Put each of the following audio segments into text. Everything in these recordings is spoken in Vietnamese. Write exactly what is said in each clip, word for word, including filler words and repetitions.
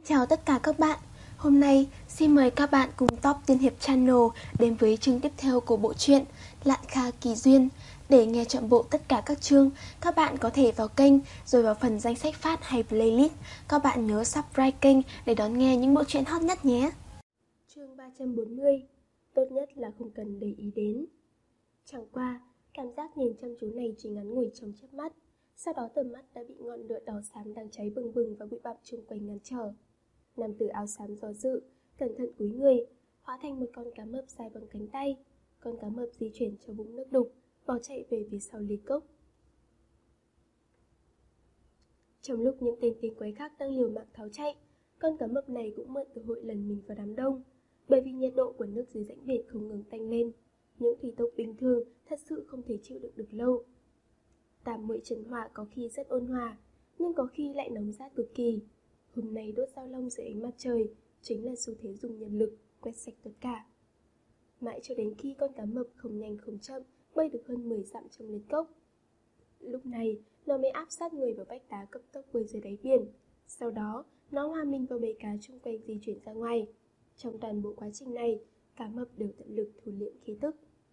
Chào tất cả các bạn. Hôm nay xin mời các bạn cùng Top Tiên Hiệp Channel đến với chương tiếp theo của bộ truyện Lạn Kha Kỳ Duyên. Để nghe trọn bộ tất cả các chương, các bạn có thể vào kênh rồi vào phần danh sách phát hay playlist. Các bạn nhớ subscribe kênh để đón nghe những bộ truyện hot nhất nhé. Chương ba trăm bốn mươi. Tốt nhất là không cần để ý đến. Chẳng qua, cảm giác nhìn chăm chú này chỉ ngắn ngủi trong chớp mắt. Sau đó tầm mắt đã bị ngọn lửa đỏ xám đang cháy bừng bừng và bụi bặm xung quanh ngăn trở. Nam tử áo xám do dự, cẩn thận cúi người, hóa thành một con cá mập dài bằng cánh tay. Con cá mập di chuyển cho vũng nước đục, bỏ chạy về phía sau ly cốc. Trong lúc những tên tinh quái khác đang liều mạng tháo chạy, con cá mập này cũng mượn cơ hội lần mình vào đám đông. Bởi vì nhiệt độ của nước dưới rãnh biển không ngừng tăng lên, những thủy tộc bình thường thật sự không thể chịu đựng được lâu. Tam muội Trần Hỏa có khi rất ôn hòa, nhưng có khi lại nóng rát cực kỳ. Hôm nay đốt dao long dưới ánh mặt trời chính là xu thế dùng nhân lực quét sạch tất cả. Mãi cho đến khi con cá mập không nhanh không chậm bơi được hơn mười dặm trong liệt cốc. Lúc này nó mới áp sát người vào vách đá cấp tốc bơi dưới đáy biển. Sau đó nó hòa mình vào bầy cá chung quanh di chuyển ra ngoài. Trong toàn bộ quá trình này, cá mập đều tận lực thu liễm khí tức.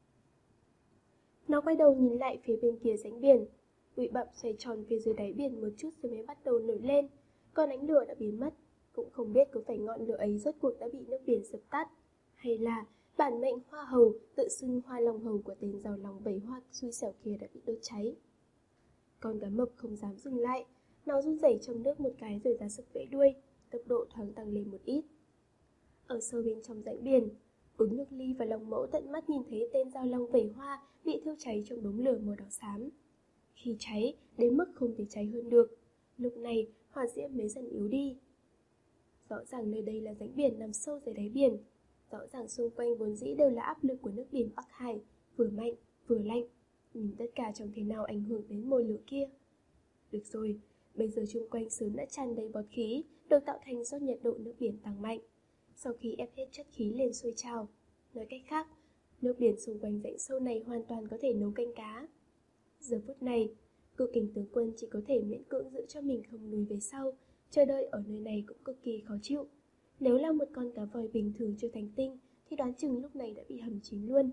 Nó quay đầu nhìn lại phía bên kia rãnh biển. Bụi bặm xoay tròn phía dưới đáy biển một chút rồi mới bắt đầu nổi lên. Còn ánh lửa đã biến mất. Cũng không biết có phải ngọn lửa ấy rốt cuộc đã bị nước biển dập tắt, hay là bản mệnh hoa hầu tự xưng hoa long hầu của tên giàu lòng bảy hoa xui xẻo kia đã bị đốt cháy. Con cá mập không dám dừng lại, nó run rẩy trong nước một cái rồi ra sức vẫy đuôi, tốc độ thoáng tăng lên một ít. Ở sâu bên trong rãnh biển, Ứng Nhược Ly và Long Mẫu tận mắt nhìn thấy tên giao long vẩy hoa bị thiêu cháy trong đống lửa màu đỏ xám. Khi cháy đến mức không thể cháy hơn được, lúc này hỏa diễm mới dần yếu đi. Rõ ràng nơi đây là rãnh biển nằm sâu dưới đáy biển. Rõ ràng xung quanh vốn dĩ đều là áp lực của nước biển Bắc Hải, vừa mạnh vừa lạnh, nhưng tất cả chẳng thể nào ảnh hưởng đến mồi lửa kia. Được rồi, bây giờ xung quanh sớm đã tràn đầy bọt khí, được tạo thành do nhiệt độ nước biển tăng mạnh. Sau khi ép hết chất khí lên sôi trào, nói cách khác, nước biển xung quanh rãnh sâu này hoàn toàn có thể nấu canh cá. Giờ phút này, Cự Kình tướng quân chỉ có thể miễn cưỡng giữ cho mình không lùi về sau. Chờ đợi ở nơi này cũng cực kỳ khó chịu. Nếu là một con cá voi bình thường chưa thành tinh thì đoán chừng lúc này đã bị hầm chín luôn.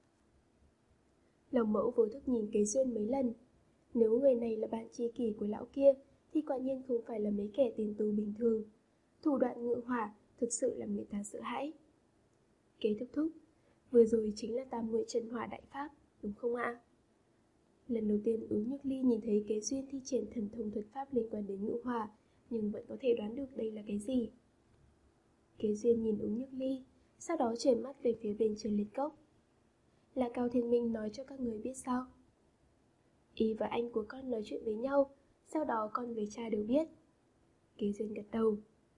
Lòng Mẫu vô thức nhìn Kế Duyên mấy lần. Nếu người này là bạn tri kỷ của lão kia thì quả nhiên không phải là mấy kẻ tiền tù bình thường. Thủ đoạn ngự hỏa thực sự làm người ta sợ hãi. Kế thúc thúc, vừa rồi chính là Tam muội Trần Hỏa đại pháp, đúng không ạ? Lần đầu tiên Ứng Nhược Ly nhìn thấy Kế Duyên thi triển thần thông thuật pháp liên quan đến ngự hỏa, nhưng vẫn có thể đoán được đây là cái gì. Kế Duyên nhìn Ứng Nhược Ly, sau đó chuyển mắt về phía bên trên liệt cốc. Là Cao Thiên Minh nói cho các người biết sao? Ý và anh của con nói chuyện với nhau, sau đó con với cha đều biết. Kế Duyên gật đầu.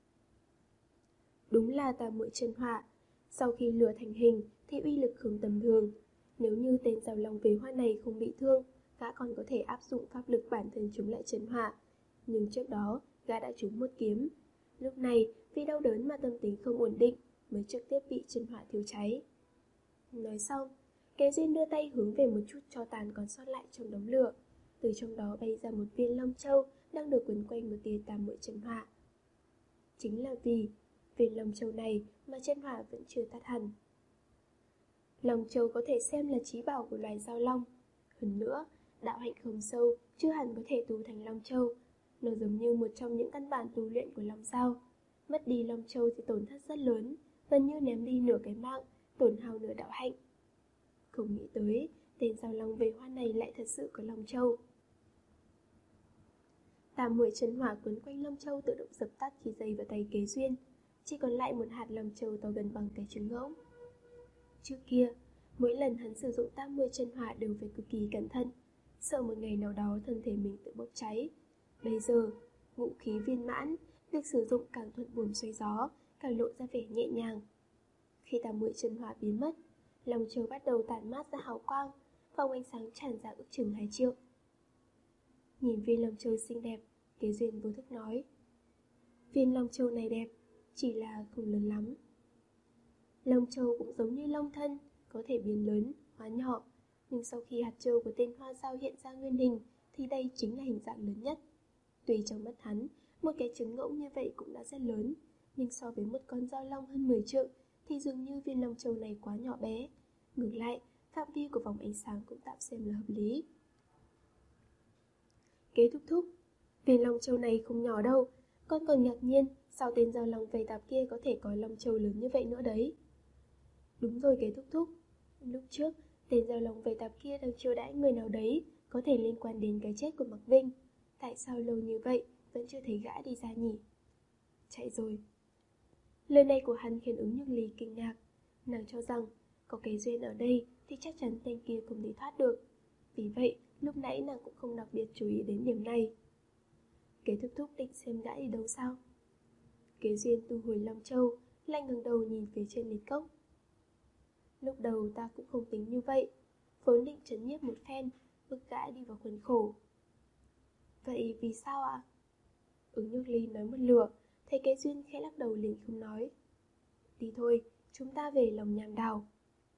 Đúng là Tam muội Trần Hỏa, sau khi lửa thành hình thì uy lực không tầm thường. Nếu như tên giàu lòng về hoa này không bị thương, gã còn có thể áp dụng pháp lực bản thân chống lại Trần Hỏa. Nhưng trước đó, gã đã trúng một kiếm. Lúc này, vì đau đớn mà tâm tính không ổn định, mới trực tiếp bị Trần Hỏa thiêu cháy. Nói xong, Kế Duyên đưa tay hướng về một chút tro tàn còn sót lại trong đống lửa. Từ trong đó bay ra một viên long châu đang được quấn quanh một tia Tam muội Trần Hỏa. Chính là vì viên long châu này mà Trần Hỏa vẫn chưa tắt hẳn. Long châu có thể xem là chí bảo của loài giao long. Hơn nữa, đạo hạnh không sâu, chưa hẳn có thể tu thành long châu. Nó giống như một trong những căn bản tu luyện của long giao. Mất đi long châu thì tổn thất rất lớn, gần như ném đi nửa cái mạng, tổn hao nửa đạo hạnh. Không nghĩ tới, tên giao long về hoa này lại thật sự có long châu. Tam muội Trần Hỏa quấn quanh long châu tự động dập tắt khi dây vào tay Kế Duyên, chỉ còn lại một hạt long châu to gần bằng cái trứng ngỗng. Trước kia, mỗi lần hắn sử dụng Tam muội Trần Hỏa đều phải cực kỳ cẩn thận, sợ một ngày nào đó thân thể mình tự bốc cháy. Bây giờ, ngũ khí viên mãn, việc sử dụng càng thuận buồm xoay gió, càng lộ ra vẻ nhẹ nhàng. Khi Tam muội Trần Hỏa biến mất, long châu bắt đầu tản mát ra hào quang, vòng ánh sáng tràn ra ước chừng hai triệu. Nhìn viên long châu xinh đẹp, Kế Duyên vô thức nói: viên long châu này đẹp, chỉ là không lớn lắm. Long châu cũng giống như long thân, có thể biến lớn, hóa nhỏ, nhưng sau khi hạt châu của tên hoa dao hiện ra nguyên hình thì đây chính là hình dạng lớn nhất. Tuy trong mắt hắn, một cái trứng ngỗng như vậy cũng đã rất lớn, Nhưng so với một con dao long hơn mười trượng thì dường như viên long châu này quá nhỏ bé. Ngược lại, phạm vi của vòng ánh sáng cũng tạm xem là hợp lý. Kế thúc thúc, viên long châu này không nhỏ đâu. Con còn ngạc nhiên sao tên dao long vầy tạp kia có thể có long châu lớn như vậy nữa đấy. Đúng rồi kế thúc thúc, lúc trước tên dao long vầy tạp kia đang chiêu đãi người nào đấy, có thể liên quan đến cái chết của Mạc Vinh. Tại sao lâu như vậy vẫn chưa thấy gã đi ra nhỉ? Chạy rồi. Lời này của hắn khiến Ứng Nhược Ly kinh ngạc. Nàng cho rằng có cái duyên ở đây thì chắc chắn tên kia không thể thoát được. Vì vậy lúc nãy nàng cũng không đặc biệt chú ý đến điểm này. Kế thúc thúc định xem gã đi đâu sao? Kế duyên tu hồi Long Châu lại ngẩng đầu nhìn phía trên liệt cốc. Lúc đầu ta cũng không tính như vậy, vốn định trấn nhiếp một phen, bức gã đi vào khuôn khổ. Vậy vì sao ạ? Ứng Nhược Ly nói một lửa, thấy Kế duyên khẽ lắc đầu liền không nói. Đi thôi, chúng ta về lòng nham đào.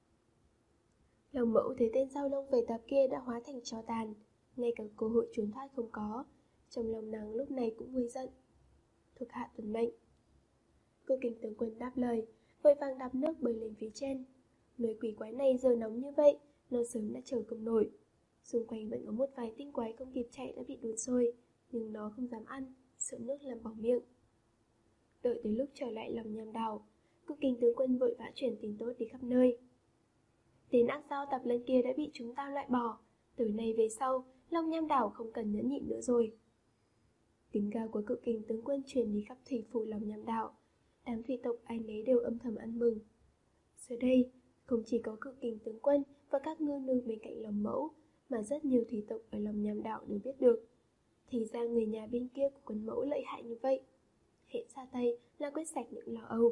Lòng mẫu thấy tên dao long vầy tạp kia đã hóa thành tro tàn, ngay cả cơ hội trốn thoát không có. Trong lòng nàng lúc này cũng nguôi giận. Thuộc hạ tuân mệnh. Cô Kình tướng quân đáp lời, vội vàng đạp nước bơi lên phía trên. Nơi quỷ quái này giờ nóng như vậy, nó sớm đã chờ không nổi. Xung quanh vẫn có một vài tinh quái không kịp chạy đã bị đun sôi, nhưng nó không dám ăn, sợ nước làm bỏng miệng. Đợi tới lúc trở lại lòng nham đào, Cô Kình tướng quân vội vã chuyển tin tốt đi khắp nơi. Tên ác dao tạp lân kia đã bị chúng ta loại bỏ, từ nay về sau, Long Nham đảo không cần nhẫn nhịn nữa rồi. Tiếng gào của Cự Kình tướng quân truyền đi khắp thủy phủ Long Nham đảo. Đám thủy tộc ai nấy đều âm thầm ăn mừng. Giờ đây, không chỉ có Cự Kình tướng quân và các ngư nương bên cạnh Long Mẫu, mà rất nhiều thủy tộc ở Long Nham đảo đều biết được. Thì ra người nhà bên kia của quân mẫu lợi hại như vậy. Hễ ra tay là quét sạch những lo âu.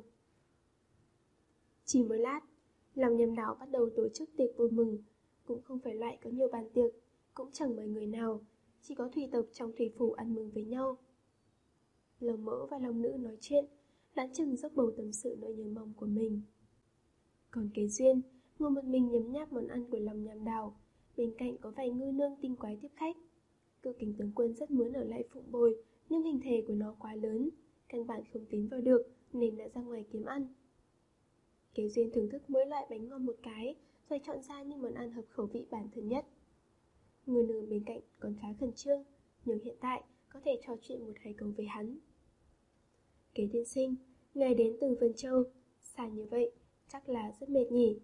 Chỉ một lát, Long Nham đảo bắt đầu tổ chức tiệc vui mừng. Cũng không phải loại có nhiều bàn tiệc, cũng chẳng mời người nào, chỉ có thủy tộc trong thủy phủ ăn mừng với nhau. Long Mẫu và Long Nữ nói chuyện, lãn chừng dốc bầu tâm sự nỗi nhớ mong của mình. Còn Kế duyên, ngồi một mình nhấm nháp món ăn của Long Nham đảo, bên cạnh có vài ngư nương tinh quái tiếp khách. Cự Kình tướng quân rất muốn ở lại Phụng Bồi, nhưng hình thể của nó quá lớn, căn bản không tiến vào được nên đã ra ngoài kiếm ăn. Kế duyên thưởng thức mỗi loại bánh ngon một cái, rồi chọn ra những món ăn hợp khẩu vị bản thân nhất. Người nương bên cạnh còn khá khẩn trương, nhưng hiện tại có thể trò chuyện một hai câu với hắn. Kế tiên sinh, ngài đến từ Vân Châu, xa như vậy, chắc là rất mệt nhỉ?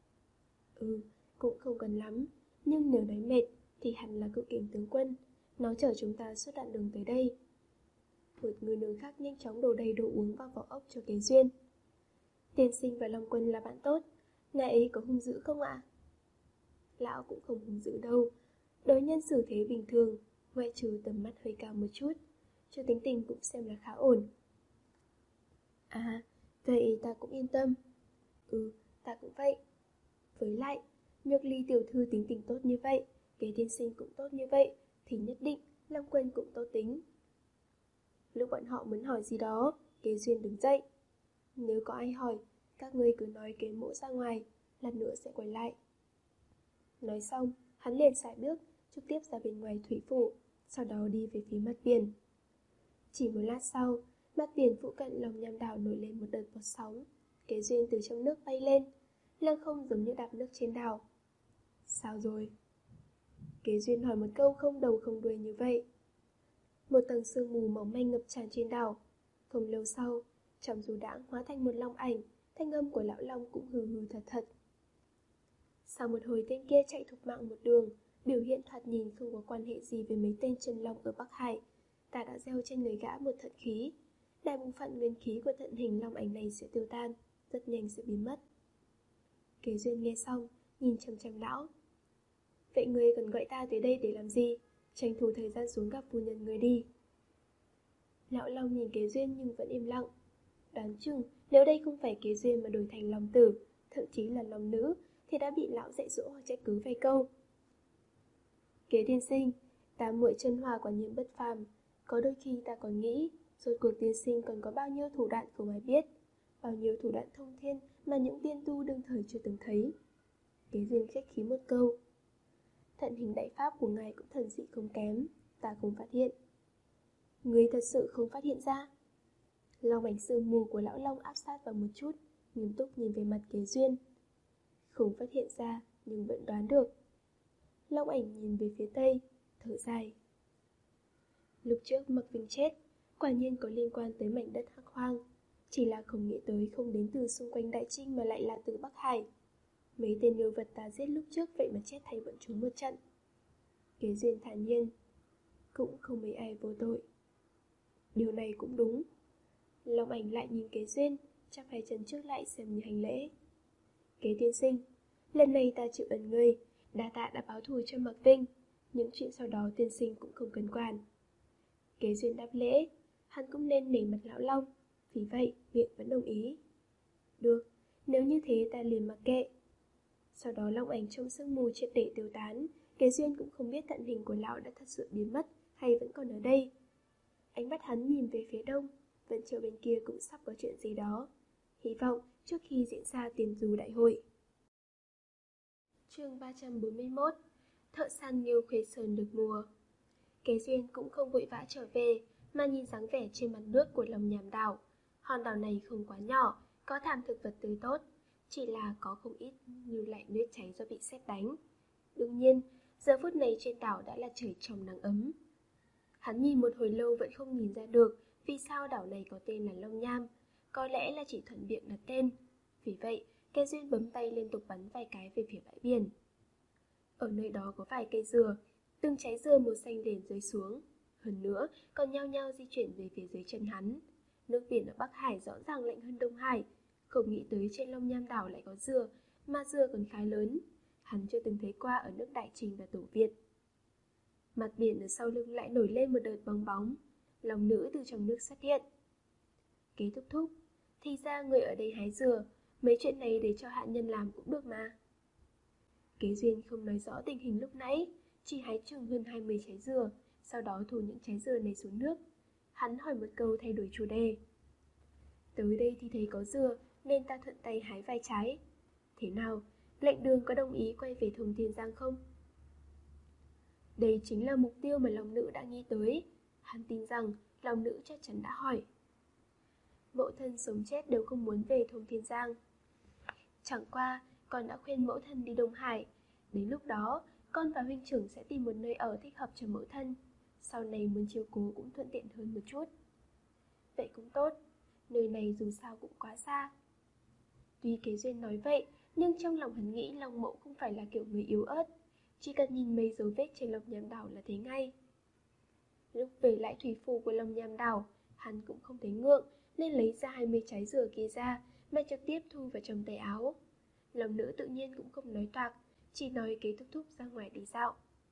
Ừ, cũng không cần lắm, nhưng nếu nói mệt thì hẳn là Cự Kình tướng quân, nó chở chúng ta suốt đoạn đường tới đây. Một người nương khác nhanh chóng đổ đầy đồ uống vào vỏ ốc cho Kế duyên. Tiên sinh và Long Quân là bạn tốt, ngài ấy có hung dữ không ạ? Lão cũng không hung dữ đâu, đối nhân xử thế bình thường, ngoại trừ tầm mắt hơi cao một chút, chứ tính tình cũng xem là khá ổn. À, vậy ta cũng yên tâm. Ừ, ta cũng vậy. Với lại, Nhược Ly tiểu thư tính tình tốt như vậy, Kế tiên sinh cũng tốt như vậy, thì nhất định Long Quân cũng tốt tính. Lúc bọn họ muốn hỏi gì đó, Kế duyên đứng dậy. Nếu có ai hỏi, các ngươi cứ nói Kế mỗ ra ngoài, lát nữa sẽ quay lại. Nói xong, hắn liền sải bước, trực tiếp ra bên ngoài thủy phủ, sau đó đi về phía mặt biển. Chỉ một lát sau, mặt biển phụ cận Long Nham đảo nổi lên một đợt bọt sóng. Kế duyên từ trong nước bay lên, lăng không giống như đạp nước trên đảo. Sao rồi? Kế duyên hỏi một câu không đầu không đuôi như vậy. Một tầng sương mù mỏng manh ngập tràn trên đảo. Không lâu sau, trong dù đãng hóa thành một long ảnh, thanh âm của lão long cũng hừ hừ thật thật. Sau một hồi tên kia chạy thục mạng một đường, biểu hiện thoạt nhìn không có quan hệ gì với mấy tên chân long ở Bắc Hải, ta đã gieo trên người gã một thận khí. Đại bộ phận nguyên khí của thận hình long ảnh này sẽ tiêu tan, rất nhanh sẽ biến mất. Kế duyên nghe xong, nhìn chằm chằm lão. Vậy ngươi còn gọi ta tới đây để làm gì? Tranh thủ thời gian xuống gặp phu nhân ngươi đi. Lão long nhìn Kế duyên nhưng vẫn im lặng. Đoán chừng nếu đây không phải Kế duyên mà đổi thành long tử, thậm chí là long nữ, thì đã bị lão dạy dỗ hoặc trách cứ vài câu. Kế tiên sinh, ta muội chân hòa quả nhiên bất phàm. Có đôi khi ta còn nghĩ, rốt cuộc tiên sinh còn có bao nhiêu thủ đoạn không ai biết, bao nhiêu thủ đoạn thông thiên mà những tiên tu đương thời chưa từng thấy. Kế duyên khách khí một câu. Thận hình đại pháp của ngài cũng thần dị không kém, ta không phát hiện. Ngươi thật sự không phát hiện ra? Long ảnh sương mù của lão Long áp sát vào một chút, nghiêm túc nhìn về mặt Kế Duyên. Không phát hiện ra, nhưng vẫn đoán được. Long ảnh nhìn về phía tây, thở dài. Lúc trước Mặc Vinh chết, quả nhiên có liên quan tới mảnh đất Hắc Hoang. Chỉ là không nghĩ tới không đến từ xung quanh Đại Trinh mà lại là từ Bắc Hải. Mấy tên yêu vật ta giết lúc trước vậy mà chết thay bọn chúng một trận. Kế Duyên thản nhiên. Cũng không mấy ai vô tội. Điều này cũng đúng. Long ảnh lại nhìn Kế Duyên, chắp hai chân trước lại xem như hành lễ. Kế tiên sinh, lần này ta chịu ơn ngươi, đa tạ đã báo thù cho Mặc Vinh. Những chuyện sau đó tiên sinh cũng không cần quản. Kế Duyên đáp lễ, hắn cũng nên nể mặt lão Long, vì vậy miệng vẫn đồng ý. Được, nếu như thế ta liền mặc kệ. Sau đó Long ảnh trong sương mù triệt để tiêu tán. Kế Duyên cũng không biết thân hình của lão đã thật sự biến mất hay vẫn còn ở đây. Ánh mắt hắn nhìn về phía đông, Vân Châu bên kia cũng sắp có chuyện gì đó. Hy vọng trước khi diễn ra tiền dù đại hội. Chương ba trăm bốn mươi mốt. Thợ săn Nghiêu Khuê Sơn được mùa. Kế Duyên cũng không vội vã trở về, mà nhìn dáng vẻ trên mặt nước của Long Nham đảo. Hòn đảo này không quá nhỏ, có thảm thực vật tươi tốt, chỉ là có không ít như lại nước cháy do bị sét đánh. Đương nhiên, giờ phút này trên đảo đã là trời trong nắng ấm. Hắn nhìn một hồi lâu vẫn không nhìn ra được vì sao đảo này có tên là Long Nham, có lẽ là chỉ thuận miệng đặt tên. Vì vậy, Kế Duyên bấm tay liên tục bắn vài cái về phía bãi biển. Ở nơi đó có vài cây dừa, từng trái dừa màu xanh đền rơi xuống. Hơn nữa, còn nhao nhao di chuyển về phía dưới chân hắn. Nước biển ở Bắc Hải rõ ràng lạnh hơn Đông Hải. Không nghĩ tới trên Long Nham đảo lại có dừa, mà dừa còn khá lớn. Hắn chưa từng thấy qua ở nước Đại Trình và Tổ Việt. Mặt biển ở sau lưng lại nổi lên một đợt bong bóng. Long nữ từ trong nước xuất hiện. Kế thúc thúc, thì ra người ở đây hái dừa, mấy chuyện này để cho hạ nhân làm cũng được mà. Kế Duyên không nói rõ tình hình lúc nãy, chỉ hái chừng hơn hai mươi trái dừa, sau đó thu những trái dừa này xuống nước. Hắn hỏi một câu thay đổi chủ đề. Tới đây thì thấy có dừa, nên ta thuận tay hái vài trái. Thế nào, lệnh đường có đồng ý quay về Thông Thiên Giang không? Đây chính là mục tiêu mà Long nữ đã nghĩ tới. Hắn tin rằng Long nữ chắc chắn đã hỏi. Mẫu thân sống chết đều không muốn về Thông Thiên Giang. Chẳng qua, con đã khuyên mẫu thân đi Đông Hải. Đến lúc đó, con và huynh trưởng sẽ tìm một nơi ở thích hợp cho mẫu thân. Sau này muốn chiếu cố cũng thuận tiện hơn một chút. Vậy cũng tốt, nơi này dù sao cũng quá xa. Tuy Kế Duyên nói vậy, nhưng trong lòng hắn nghĩ Long mẫu không phải là kiểu người yếu ớt. Chỉ cần nhìn mấy dấu vết trên Long Nham đảo là thấy ngay. Lúc về lại thủy phủ của Long Nham đảo, hắn cũng không thấy ngượng, nên lấy ra hai mươi trái dừa kia ra, mà trực tiếp thu vào trong tay áo. Long nữ tự nhiên cũng không nói toạc, chỉ nói Kế thúc thúc ra ngoài đi dạo.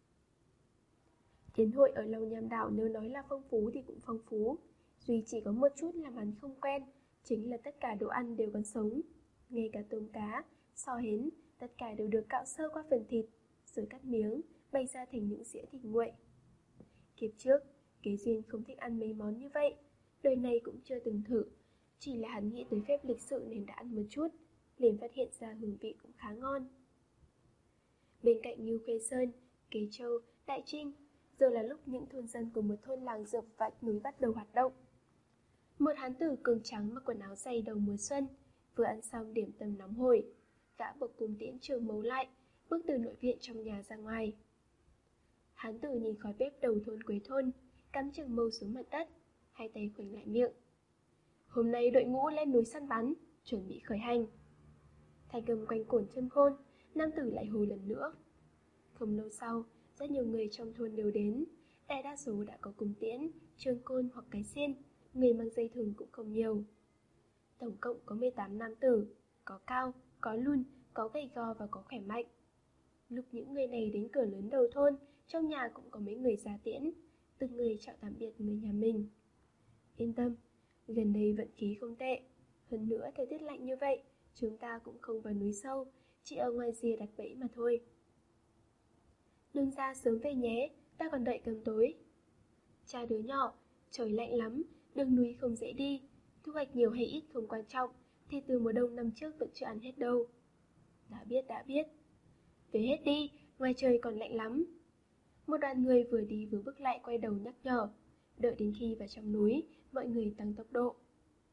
Yến hội ở Long Nham đảo nếu nói là phong phú thì cũng phong phú. Duy chỉ có một chút làm hắn không quen, chính là tất cả đồ ăn đều còn sống. Ngay cả tôm cá, sò hến, tất cả đều được cạo sơ qua phần thịt, rồi cắt miếng, bày ra thành những dĩa thịt nguội. Kiếp trước, Kế Duyên không thích ăn mấy món như vậy, đời này cũng chưa từng thử. Chỉ là hắn nghĩ tới phép lịch sự nên đã ăn một chút, liền phát hiện ra hương vị cũng khá ngon. Bên cạnh Nghiêu Khuê Sơn, Kế Châu, Đại Trinh, giờ là lúc những thôn dân của một thôn làng dược vách núi bắt đầu hoạt động. Một hán tử cường trắng mặc quần áo dày đầu mùa xuân, vừa ăn xong điểm tâm nóng hổi, gã buộc cung tiễn trường mấu lại, bước từ nội viện trong nhà ra ngoài. Hán tử nhìn khói bếp đầu thôn cuối thôn, cắm trường mâu xuống mặt đất, hai tay khoanh lại miệng. Hôm nay đội ngũ lên núi săn bắn, chuẩn bị khởi hành. Thanh âm quanh cổn chân khôn, nam tử lại hô lần nữa. Không lâu sau, rất nhiều người trong thôn đều đến, đại đa số đã có cung tiễn, trường côn hoặc cái xiên, người mang dây thừng cũng không nhiều. Tổng cộng có mười tám nam tử, có cao, có lùn, có gầy gò và có khỏe mạnh. Lúc những người này đến cửa lớn đầu thôn, trong nhà cũng có mấy người ra tiễn, từng người chào tạm biệt người nhà mình. Yên tâm, gần đây vận khí không tệ. Hơn nữa thời tiết lạnh như vậy, chúng ta cũng không vào núi sâu, chỉ ở ngoài rìa đặt bẫy mà thôi. Đừng ra sớm về nhé, ta còn đợi cơm tối. Cha đứa nhỏ, trời lạnh lắm, đường núi không dễ đi, thu hoạch nhiều hay ít không quan trọng, thì từ mùa đông năm trước vẫn chưa ăn hết đâu. Đã biết đã biết. Về hết đi, ngoài trời còn lạnh lắm. Một đoàn người vừa đi vừa bước lại quay đầu nhắc nhở. Đợi đến khi vào trong núi, mọi người tăng tốc độ.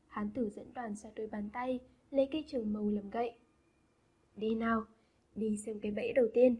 Hán tử dẫn đoàn xoa đôi bàn tay, lấy cây trường màu làm gậy. Đi nào, đi xem cái bẫy đầu tiên.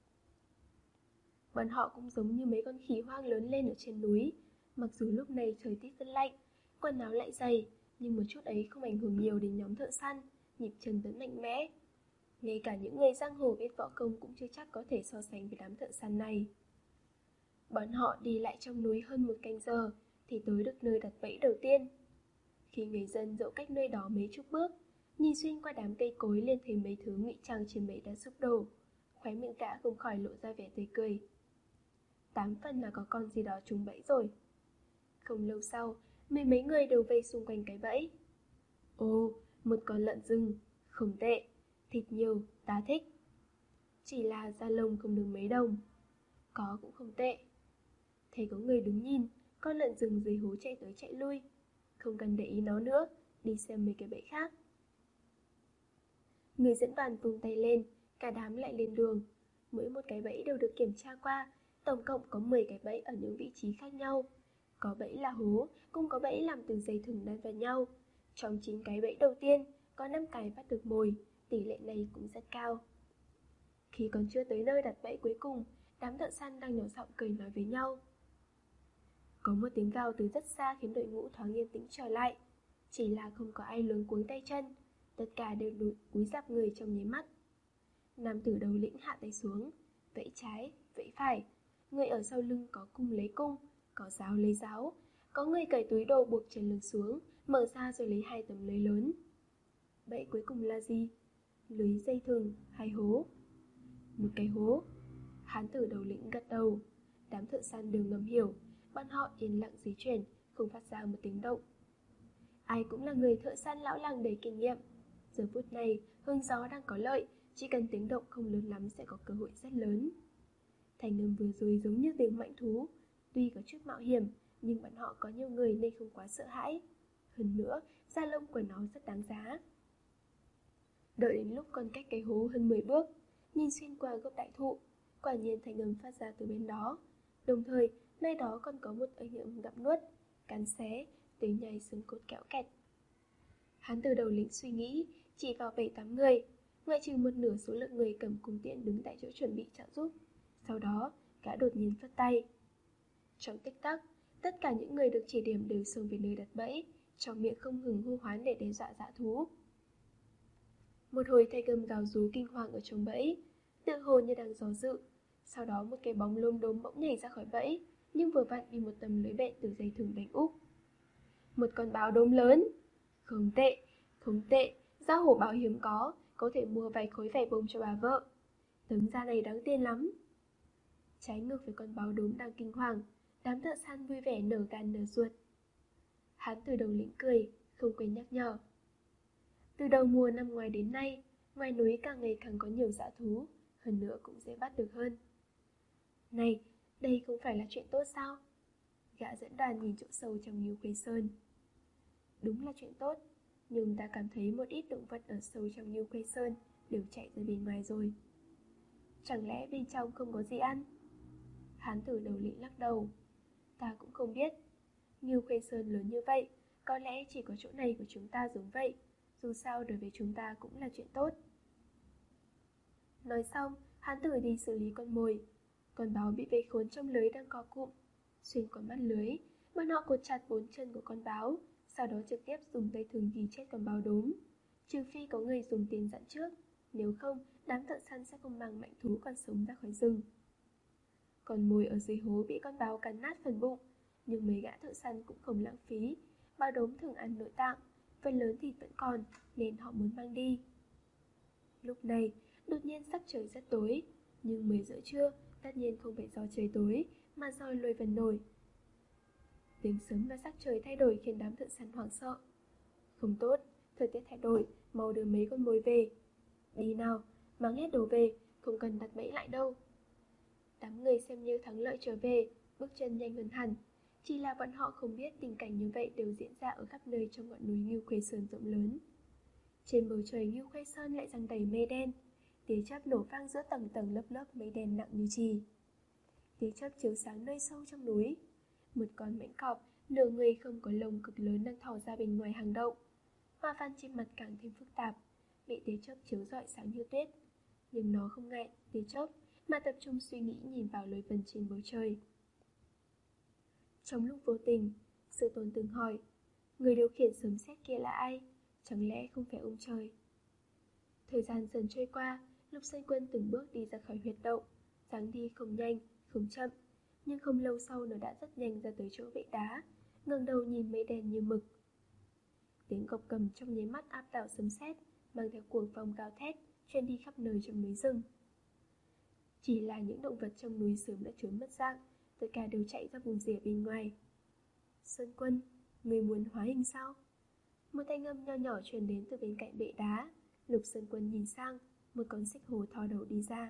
Bọn họ cũng giống như mấy con khỉ hoang lớn lên ở trên núi. Mặc dù lúc này thời tiết rất lạnh, quần áo lại dày, nhưng một chút ấy không ảnh hưởng nhiều đến nhóm thợ săn, nhịp chân vẫn mạnh mẽ. Ngay cả những người giang hồ biết võ công cũng chưa chắc có thể so sánh với đám thợ săn này. Bọn họ đi lại trong núi hơn một canh giờ thì tới được nơi đặt bẫy đầu tiên. Khi người dân dẫu cách nơi đó mấy chục bước, nhìn xuyên qua đám cây cối lên thấy mấy thứ ngụy trang trên bẫy đã sụp đổ, khóe miệng gã không khỏi lộ ra vẻ tươi cười. Tám phần là có con gì đó trúng bẫy rồi. Không lâu sau, mười mấy người đều vây xung quanh cái bẫy. Ồ, một con lợn rừng, không tệ, thịt nhiều, ta thích. Chỉ là da lông không được mấy đồng. Có cũng không tệ. Thấy có người đứng nhìn, con lợn rừng dưới hố chạy tới chạy lui. Không cần để ý nó nữa, đi xem mấy cái bẫy khác. Người dẫn đoàn vung tay lên, cả đám lại lên đường. Mỗi một cái bẫy đều được kiểm tra qua. Tổng cộng có mười cái bẫy ở những vị trí khác nhau. Có bẫy là hố, cũng có bẫy làm từ dây thừng đan vào nhau. Trong chín cái bẫy đầu tiên, có năm cái bắt được mồi, tỷ lệ này cũng rất cao. Khi còn chưa tới nơi đặt bẫy cuối cùng, đám thợ săn đang nhỏ giọng cười nói với nhau. Có một tiếng gào từ rất xa khiến đội ngũ thoáng yên tĩnh trở lại. Chỉ là không có ai luống cuống tay chân, tất cả đều cúi rạp người trong nháy mắt. Nam tử đầu lĩnh hạ tay xuống, vẫy trái, vẫy phải. Người ở sau lưng có cung lấy cung, có giáo lấy giáo. Có người cởi túi đồ buộc trên lưng xuống, mở ra rồi lấy hai tấm lưới lớn. Bẫy cuối cùng là gì? Lưới dây thừng hay hố? Một cái hố. Hán tử đầu lĩnh gật đầu. Đám thợ săn đều ngầm hiểu. Bọn họ yên lặng di chuyển, không phát ra một tiếng động. Ai cũng là người thợ săn lão làng đầy kinh nghiệm. Giờ phút này, hương gió đang có lợi, chỉ cần tiếng động không lớn lắm sẽ có cơ hội rất lớn. Thành âm vừa rồi giống như tiếng mạnh thú. Tuy có chút mạo hiểm, nhưng bọn họ có nhiều người nên không quá sợ hãi. Hơn nữa, da lông của nó rất đáng giá. Đợi đến lúc còn cách cái hố hơn mười bước, nhìn xuyên qua gốc đại thụ, quả nhiên thanh âm phát ra từ bên đó. Đồng thời, nơi đó còn có một âm âm gặm nuốt, cắn xé, tới nhai xương cốt kẽo kẹt. Hắn từ đầu lĩnh suy nghĩ, chỉ vào bảy tám người, ngoại trừ một nửa số lượng người cầm cung tiễn đứng tại chỗ chuẩn bị trợ giúp. Sau đó, gã đột nhiên phất tay. Trong tích tắc, tất cả những người được chỉ điểm đều xông về nơi đặt bẫy, trong miệng không ngừng hô hoán để đe dọa dã thú. Một hồi thay gầm gào rú kinh hoàng ở trong bẫy, tự hồ như đang do dự. Sau đó một cái bóng lôm đốm bỗng nhảy ra khỏi bẫy, nhưng vừa vặn bị một tấm lưới bện từ dây thừng đánh úp. Một con báo đốm lớn. Không tệ, không tệ, da hổ báo hiếm có, có thể mua vài khối vải bông cho bà vợ. Tấm da này đáng tiền lắm. Trái ngược với con báo đốm đang kinh hoàng, đám thợ săn vui vẻ nở gan nở ruột. Hắn từ đầu lĩnh cười, không quên nhắc nhở. Từ đầu mùa năm ngoái đến nay, ngoài núi càng ngày càng có nhiều dã thú, hơn nữa cũng dễ bắt được hơn. Này, đây không phải là chuyện tốt sao? Gã dẫn đoàn nhìn chỗ sâu trong Ngưu Khuê Sơn. Đúng là chuyện tốt, nhưng ta cảm thấy một ít động vật ở sâu trong Ngưu Khuê Sơn đều chạy ra bên ngoài rồi. Chẳng lẽ bên trong không có gì ăn? Hán tử đầu lĩnh lắc đầu. Ta cũng không biết. Ngưu Khuê Sơn lớn như vậy, có lẽ chỉ có chỗ này của chúng ta giống vậy. Dù sao đối với chúng ta cũng là chuyện tốt. Nói xong, hán tử đi xử lý con mồi. Con báo bị vây khốn trong lưới đang co cụm. Xuyên qua mắt lưới, bọn họ cột chặt bốn chân của con báo, sau đó trực tiếp dùng dây thừng ghi chết con báo đốm. Trừ phi có người dùng tiền dặn trước, nếu không, đám thợ săn sẽ không mang mạnh thú còn sống ra khỏi rừng. Còn mồi ở dưới hố bị con báo cắn nát phần bụng, nhưng mấy gã thợ săn cũng không lãng phí. Báo đốm thường ăn nội tạng, phần lớn thịt vẫn còn, nên họ muốn mang đi. Lúc này, đột nhiên sắc trời rất tối, nhưng mười giờ trưa, tất nhiên không phải do trời tối, mà do lôi vần nổi. Tiếng sấm và sắc trời thay đổi khiến đám thợ săn hoảng sợ. Không tốt, thời tiết thay đổi, mau đưa mấy con mồi về. Đi nào, mang hết đồ về, không cần đặt bẫy lại đâu. Đám người xem như thắng lợi trở về, bước chân nhanh hơn hẳn. Chỉ là bọn họ không biết tình cảnh như vậy đều diễn ra ở khắp nơi trong ngọn núi Ngưu Khuê Sơn rộng lớn. Trên bầu trời Ngưu Khuê Sơn lại giăng đầy mây đen, tia chớp nổ vang giữa tầng tầng lớp lớp mây đen nặng như chì. Tia chớp chiếu sáng nơi sâu trong núi. Một con mãnh cọp Nửa người không có lông cực lớn đang thò ra bên ngoài hang động. Hoa văn trên mặt càng thêm phức tạp, bị tia chớp chiếu rọi sáng như tuyết. Nhưng nó không ngại tia chớp mà tập trung suy nghĩ nhìn vào lối vân trên bầu trời. Trong lúc vô tình, Sư Tôn từng hỏi, người điều khiển sấm sét kia là ai? Chẳng lẽ không phải ông trời? Thời gian dần trôi qua, Lục Sơn Quân từng bước đi ra khỏi huyệt động, dáng đi không nhanh, không chậm, nhưng không lâu sau nó đã rất nhanh ra tới chỗ vách đá, ngẩng đầu nhìn mây đen như mực. Tiếng cộc cầm trong nháy mắt áp đảo sấm sét, mang theo cuồng phong gào thét, truyền đi khắp nơi trong núi rừng. Chỉ là những động vật trong núi sớm đã trốn mất dạng, tất cả đều chạy ra vùng rìa bên ngoài. Sơn Quân, người muốn hóa hình sao? Một thanh âm nho nhỏ truyền đến từ bên cạnh bệ đá. Lục Sơn Quân nhìn sang, một con xích hổ thò đầu đi ra.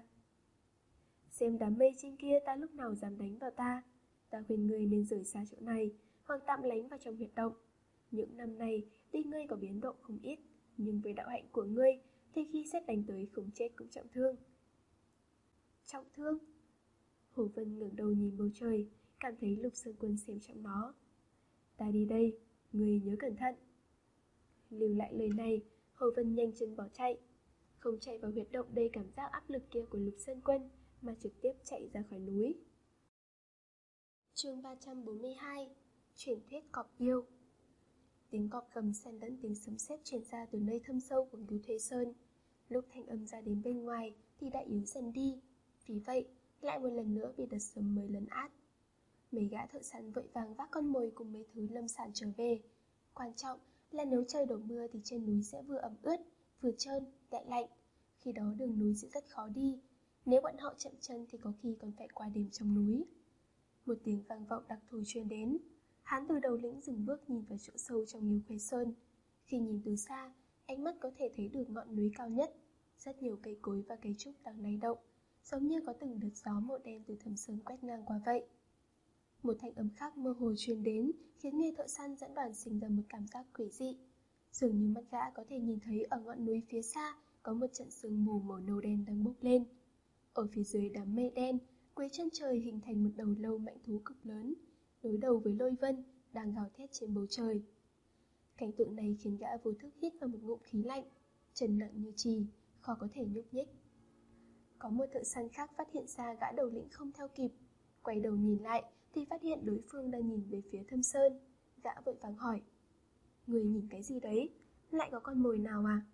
Xem đám mây trên kia ta lúc nào dám đánh vào ta. Ta khuyên ngươi nên rời xa chỗ này, hoặc tạm lánh vào trong huyệt động. Những năm này, tuy ngươi có biến động không ít, nhưng với đạo hạnh của ngươi thì khi sét đánh tới không chết cũng trọng thương. Trọng thương? Hồ Vân ngẩng đầu nhìn bầu trời, cảm thấy Lục Sơn Quân xem trọng nó. Ta đi đây, ngươi nhớ cẩn thận. Lưu lại lời này, Hồ Vân nhanh chân bỏ chạy. Không chạy vào huyệt động đầy cảm giác áp lực kia của Lục Sơn Quân, mà trực tiếp chạy ra khỏi núi. Chương ba trăm bốn mươi hai. Truyền thuyết cọp yêu. Tiếng cọp gầm xen lẫn tiếng sấm sét truyền ra từ nơi thâm sâu của Ngưu Thuê Sơn. Lúc thanh âm ra đến bên ngoài thì đã yếu dần đi, vì vậy lại một lần nữa bị đợt sấm mới lấn át. Mấy gã thợ săn vội vàng vác con mồi cùng mấy thứ lâm sản trở về. Quan trọng là nếu trời đổ mưa thì trên núi sẽ vừa ẩm ướt, vừa trơn, lại lạnh. Khi đó đường núi sẽ rất khó đi. Nếu bọn họ chậm chân thì có khi còn phải qua đêm trong núi. Một tiếng vang vọng đặc thù truyền đến. Hắn từ đầu lĩnh dừng bước nhìn vào chỗ sâu trong Ngưu Thuê Sơn. Khi nhìn từ xa, ánh mắt có thể thấy được ngọn núi cao nhất. Rất nhiều cây cối và cây trúc đang lay động, giống như có từng đợt gió màu đen từ thâm sơn quét ngang qua vậy. Một thanh âm khác mơ hồ truyền đến, khiến người thợ săn dẫn đoàn sinh ra một cảm giác quỷ dị. Dường như mắt gã có thể nhìn thấy ở ngọn núi phía xa có một trận sương mù màu nâu đen đang bốc lên. Ở phía dưới đám mây đen, cuối chân trời hình thành một đầu lâu mãnh thú cực lớn, đối đầu với lôi vân đang gào thét trên bầu trời. Cảnh tượng này khiến gã vô thức hít vào một ngụm khí lạnh, chân nặng như chì, khó có thể nhúc nhích. Có một thợ săn khác phát hiện ra gã đầu lĩnh không theo kịp, quay đầu nhìn lại thì phát hiện đối phương đang nhìn về phía thâm sơn. Gã vội vàng hỏi, người nhìn cái gì đấy? Lại có con mồi nào à?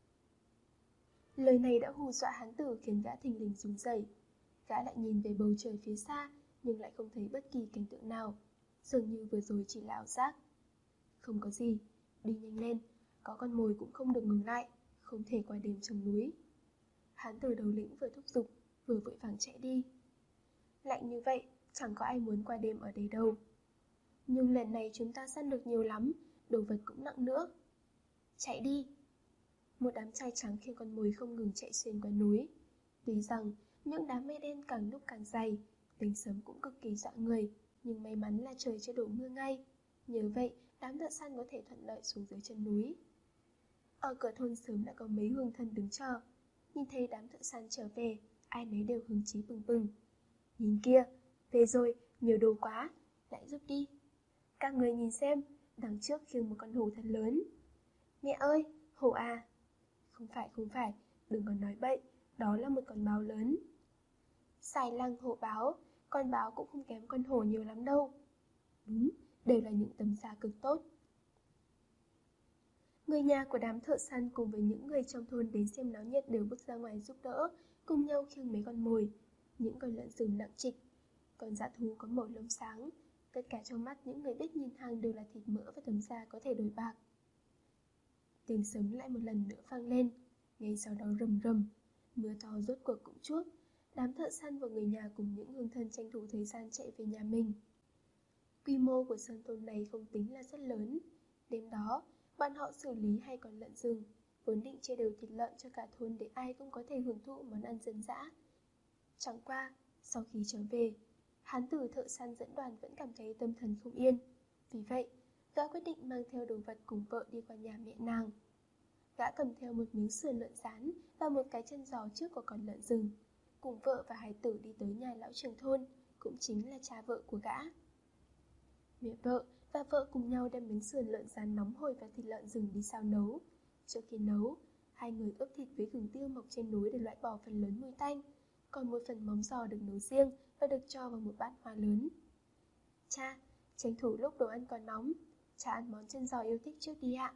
Lời này đã hù dọa hán tử, khiến gã thình lình run rẩy. Gã lại nhìn về bầu trời phía xa, nhưng lại không thấy bất kỳ cảnh tượng nào, dường như vừa rồi chỉ là ảo giác. Không có gì, đi nhanh lên, có con mồi cũng không được ngừng lại, không thể qua đêm trong núi. Hán tử đầu lĩnh vừa thúc giục, vừa vội vàng chạy đi. Lạnh như vậy, chẳng có ai muốn qua đêm ở đây đâu. Nhưng lần này chúng ta săn được nhiều lắm, đồ vật cũng nặng nữa. Chạy đi! Một đám trai trắng khiêng con mồi không ngừng chạy xuyên qua núi. Tuy rằng những đám mây đen càng lúc càng dày, tiếng sấm cũng cực kỳ dọa người, nhưng may mắn là trời chưa đổ mưa ngay. Nhờ vậy, đám thợ săn có thể thuận lợi xuống dưới chân núi. Ở cửa thôn sớm đã có mấy hương thân đứng chờ. Nhìn thấy đám thợ săn trở về, ai nấy đều hứng chí bừng bừng. Nhìn kia, về rồi, nhiều đồ quá, lại giúp đi. Các người nhìn xem, đằng trước khiêng một con hổ thật lớn. Mẹ ơi, hổ à? Không phải, không phải, đừng có nói bậy, đó là một con báo lớn. Xài lăng hổ báo, con báo cũng không kém con hổ nhiều lắm đâu. Đúng, đều là những tấm da cực tốt. Người nhà của đám thợ săn cùng với những người trong thôn đến xem náo nhiệt đều bước ra ngoài giúp đỡ, cùng nhau khiêng mấy con mồi. Những con lợn rừng nặng trịch, con dã thú có màu lông sáng. Tất cả trong mắt những người biết nhìn hàng đều là thịt mỡ và tấm da có thể đổi bạc. Tiếng sấm lại một lần nữa vang lên, ngay sau đó rầm rầm. Mưa to rốt cuộc cũng chuốc. Đám thợ săn và người nhà cùng những hương thân tranh thủ thời gian chạy về nhà mình. Quy mô của sơn thôn này không tính là rất lớn. Đêm đó, bọn họ xử lý hai con lợn rừng, vốn định chia đều thịt lợn cho cả thôn để ai cũng có thể hưởng thụ món ăn dân dã. Chẳng qua, sau khi trở về, hán tử thợ săn dẫn đoàn vẫn cảm thấy tâm thần không yên. Vì vậy, gã quyết định mang theo đồ vật cùng vợ đi qua nhà mẹ nàng. Gã cầm theo một miếng sườn lợn rán và một cái chân giò trước của con lợn rừng, cùng vợ và hài tử đi tới nhà lão trưởng thôn, cũng chính là cha vợ của gã. Mẹ vợ và vợ cùng nhau đem miếng sườn lợn rán nóng hổi và thịt lợn rừng đi xào nấu. Trước khi nấu, hai người ướp thịt với gừng tiêu mọc trên núi để loại bỏ phần lớn mùi tanh, còn một phần móng giò được nấu riêng và được cho vào một bát hoa lớn. Cha, tranh thủ lúc đồ ăn còn nóng, cha ăn món chân giò yêu thích trước đi ạ.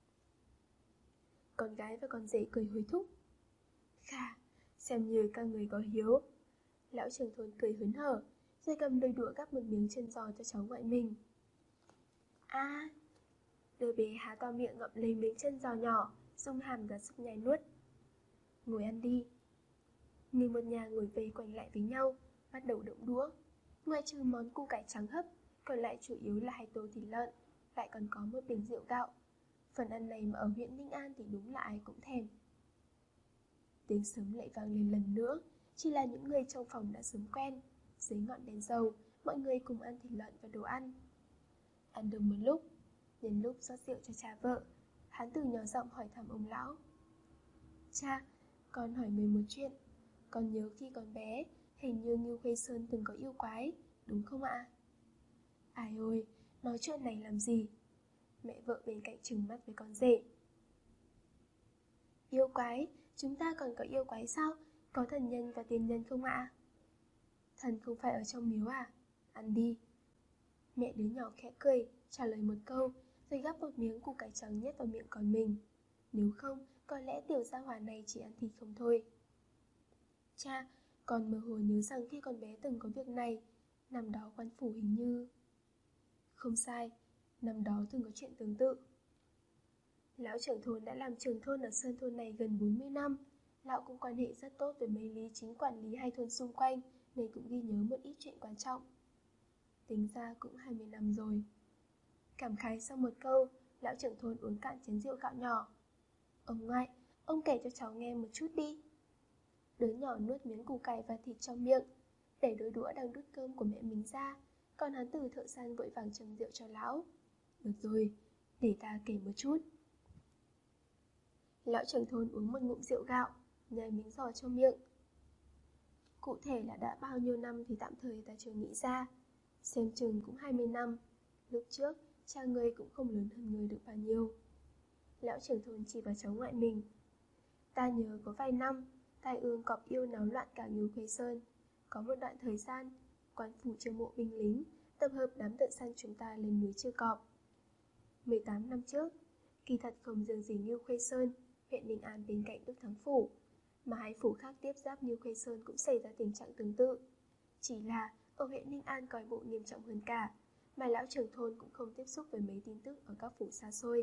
Con gái và con rể cười hối thúc. Khà, xem như các người có hiếu. Lão trưởng thôn cười hớn hở, rồi cầm đôi đũa gắp một miếng chân giò cho cháu ngoại mình. A, à, đứa bé há to miệng ngậm lấy miếng chân giò nhỏ, dùng hàm ra sức nhai nuốt. Ngồi ăn đi. Người một nhà ngồi vây quanh lại với nhau, bắt đầu động đũa. Ngoại trừ món củ cải trắng hấp, còn lại chủ yếu là hai tô thịt lợn, lại còn có một bình rượu gạo. Phần ăn này mà ở huyện Ninh An thì đúng là ai cũng thèm. Tiếng sớm lại vang lên lần nữa, chỉ là những người trong phòng đã sớm quen. Dưới ngọn đèn dầu, mọi người cùng ăn thịt lợn và đồ ăn. Ăn được một lúc, nhân lúc rót rượu cho cha vợ, Hán Tử nhỏ giọng hỏi thăm ông lão. Cha, con hỏi người một chuyện. Con nhớ khi còn bé, hình như Ngưu Khuê Sơn từng có yêu quái, đúng không ạ? Ai ôi, nói chuyện này làm gì? Mẹ vợ bên cạnh trừng mắt với con rể. Yêu quái? Chúng ta còn có yêu quái sao? Có thần nhân và tiên nhân không ạ? Thần không phải ở trong miếu à? Ăn đi. Mẹ đứa nhỏ khẽ cười, trả lời một câu, rồi gắp một miếng củ cải trắng nhét vào miệng con mình. Nếu không, có lẽ tiểu gia hỏa này chỉ ăn thịt không thôi. Cha, con mơ hồ nhớ rằng khi còn bé từng có việc này. Năm đó quan phủ hình như... Không sai, năm đó từng có chuyện tương tự. Lão trưởng thôn đã làm trưởng thôn ở Sơn thôn này gần bốn mươi năm. Lão cũng quan hệ rất tốt với mấy lý chính quản lý hai thôn xung quanh, nên cũng ghi nhớ một ít chuyện quan trọng. Tính ra cũng hai mươi năm rồi. Cảm khái sau một câu, lão trưởng thôn uống cạn chén rượu gạo nhỏ. Ông ngoại, ông kể cho cháu nghe một chút đi. Đứa nhỏ nuốt miếng củ cải và thịt trong miệng, đẩy đôi đũa đang đút cơm của mẹ mình ra, còn Hán Tử thợ săn vội vàng châm rượu cho lão. Được rồi, để ta kể một chút. Lão trưởng thôn uống một ngụm rượu gạo, nhai miếng giò trong miệng. Cụ thể là đã bao nhiêu năm thì tạm thời ta chưa nghĩ ra. Xem chừng cũng hai mươi năm. Lúc trước, cha ngươi cũng không lớn hơn ngươi được bao nhiêu. Lão trưởng thôn chỉ vào cháu ngoại mình. Ta nhớ có vài năm, tai ương cọp yêu náo loạn cả Ngưu Khuê Sơn. Có một đoạn thời gian, quan phủ chiêu mộ binh lính, tập hợp đám thợ săn chúng ta lên núi Chư Cọp. mười tám năm trước, kỳ thật không riêng gì Ngưu Khuê Sơn, huyện Ninh An bên cạnh Đức Thắng Phủ, mà hai phủ khác tiếp giáp Ngưu Khuê Sơn cũng xảy ra tình trạng tương tự. Chỉ là ở huyện Ninh An coi bộ nghiêm trọng hơn cả, mà lão trưởng thôn cũng không tiếp xúc với mấy tin tức ở các phủ xa xôi.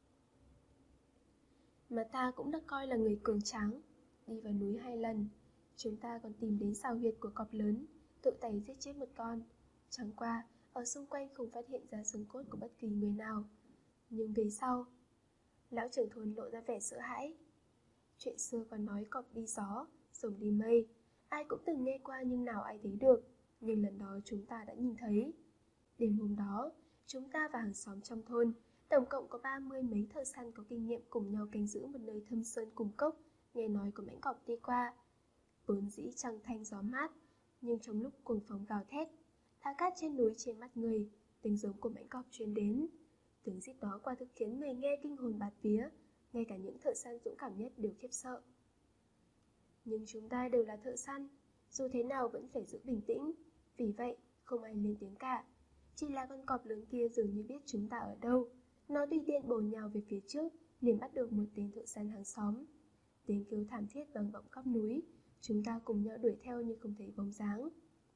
Mà ta cũng được coi là người cường tráng, đi vào núi hai lần. Chúng ta còn tìm đến xào huyệt của cọp lớn, tự tay giết chết một con. Chẳng qua, ở xung quanh không phát hiện ra xương cốt của bất kỳ người nào. Nhưng về sau, lão trưởng thôn lộ ra vẻ sợ hãi. Chuyện xưa còn nói cọp đi gió, rồng đi mây, ai cũng từng nghe qua nhưng nào ai thấy được. Nhưng lần đó chúng ta đã nhìn thấy. Đêm hôm đó, chúng ta và hàng xóm trong thôn, tổng cộng có ba mươi mấy thợ săn có kinh nghiệm cùng nhau canh giữ một nơi thâm sơn cùng cốc, nghe nói có mãnh cọp đi qua. Vốn dĩ trăng thanh gió mát, nhưng trong lúc cuồng phong gào thét, đá cát trên núi trên mắt người, tiếng giống của mãnh cọp truyền đến. Tiếng rít đó quả thực khiến người nghe kinh hồn bạt vía, ngay cả những thợ săn dũng cảm nhất đều khiếp sợ. Nhưng chúng ta đều là thợ săn, dù thế nào vẫn phải giữ bình tĩnh, vì vậy không ai lên tiếng cả. Chỉ là con cọp lớn kia dường như biết chúng ta ở đâu, nó tùy tiện bổ nhào về phía trước, liền bắt được một tên thợ săn hàng xóm. Tiếng kêu thảm thiết vang vọng khắp núi, chúng ta cùng nhau đuổi theo nhưng không thấy bóng dáng.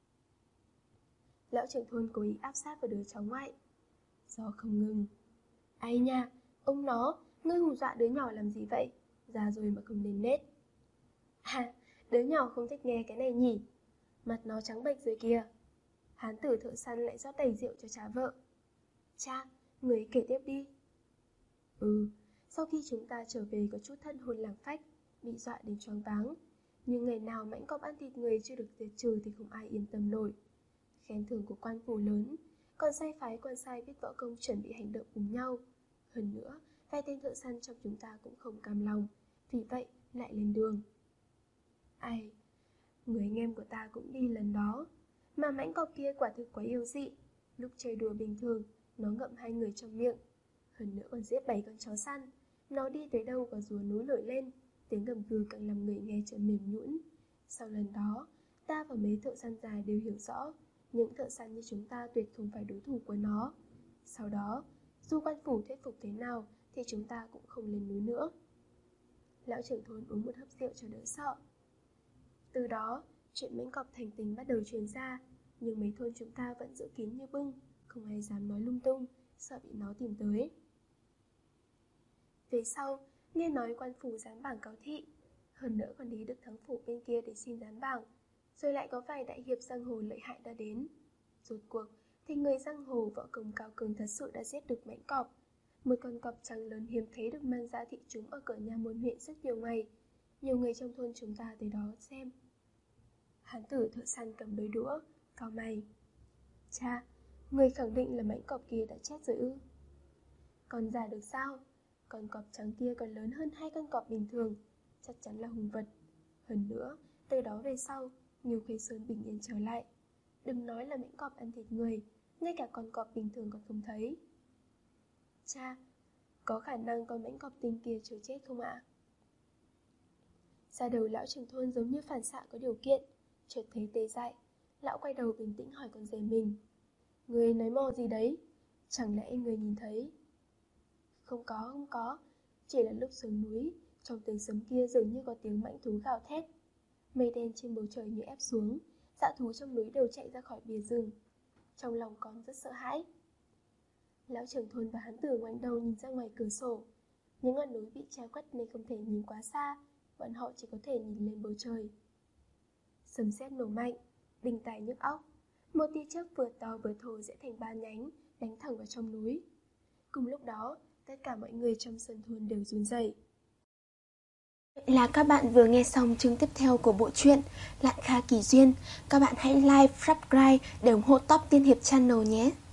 Lão trưởng thôn cố ý áp sát vào đứa cháu ngoại. Gió không ngừng. Ai nha, ông nó, ngươi hù dọa đứa nhỏ làm gì vậy? Già rồi mà không nên nết. À, đứa nhỏ không thích nghe cái này nhỉ? Mặt nó trắng bệch rồi kìa. Hán Tử thợ săn lại rót đầy rượu cho cha vợ. Cha, người kể tiếp đi. Ừ, sau khi chúng ta trở về có chút thân hồn lảng phách, bị dọa đến choáng váng. Nhưng ngày nào mãnh cọp ăn thịt người chưa được diệt trừ thì không ai yên tâm nổi. Khen thưởng của quan phủ lớn, còn sai phái quan sai biết võ công chuẩn bị hành động cùng nhau. Hơn nữa, vài tên thợ săn trong chúng ta cũng không cam lòng, vì vậy lại lên đường. Ai, người anh em của ta cũng đi lần đó, mà mãnh cọp kia quả thực quá yêu dị. Lúc chơi đùa bình thường, Nó ngậm hai người trong miệng. Hơn nữa còn giết bảy con chó săn. Nó đi tới đâu có rùa núi nổi lên. Tiếng gầm gừ càng làm người nghe trở mềm nhũn. Sau lần đó, ta và mấy thợ săn dài đều hiểu rõ, những thợ săn như chúng ta tuyệt không phải đối thủ của nó. Sau đó, dù quan phủ thuyết phục thế nào thì chúng ta cũng không lên núi nữa. Lão trưởng thôn uống một hớp rượu cho đỡ sợ. Từ đó, chuyện mãnh cọp thành tình bắt đầu truyền ra, nhưng mấy thôn chúng ta vẫn giữ kín như bưng, không ai dám nói lung tung, sợ bị nó tìm tới. Về sau, nghe nói quan phủ dán bảng cáo thị, hơn nữa còn đi được thắng phủ bên kia để xin dán bảng, rồi lại có vài đại hiệp giang hồ lợi hại đã đến. Rốt cuộc thì người giang hồ võ công cao cường thật sự đã giết được mãnh cọp. Một con cọp trắng lớn hiếm thấy được mang ra thị chúng ở cửa nhà môn huyện rất nhiều ngày. Nhiều người trong thôn chúng ta tới đó xem. Hán tử thợ săn cầm đôi đũa, cau mày. Cha, người khẳng định là mãnh cọp kia đã chết rồi ư? Còn già được sao? Con cọp trắng kia còn lớn hơn hai con cọp bình thường, chắc chắn là hung vật. Hơn nữa, từ đó về sau, Ngưu Khê Sơn bình yên trở lại. Đừng nói là mãnh cọp ăn thịt người, ngay cả con cọp bình thường còn không thấy. Cha, có khả năng con mãnh cọp tinh kia chưa chết không ạ? Da đầu lão trưởng thôn giống như phản xạ có điều kiện, chợt thấy tê dại. Lão quay đầu bình tĩnh hỏi con rể mình. Người nói mò gì đấy? Chẳng lẽ người nhìn thấy? Không có, không có. Chỉ là lúc xuống núi, trong tiếng sấm kia dường như có tiếng mãnh thú gào thét. Mây đen trên bầu trời như ép xuống, dã thú trong núi đều chạy ra khỏi bìa rừng. Trong lòng con rất sợ hãi. Lão trưởng thôn và hán tử ngoảnh đầu nhìn ra ngoài cửa sổ. Những ngọn núi bị che khuất nên không thể nhìn quá xa, bọn họ chỉ có thể nhìn lên bầu trời. Sấm sét nổ mạnh, đinh tai nhức óc. Một tia chớp vừa to vừa thô rẽ thành ba nhánh, đánh thẳng vào trong núi. Cùng lúc đó, tất cả mọi người trong sân thôn đều run rẩy. Vậy là các bạn vừa nghe xong chương tiếp theo của bộ truyện Lạn Kha Kỳ Duyên. Các bạn hãy like, subscribe để ủng hộ Top Tiên Hiệp Channel nhé.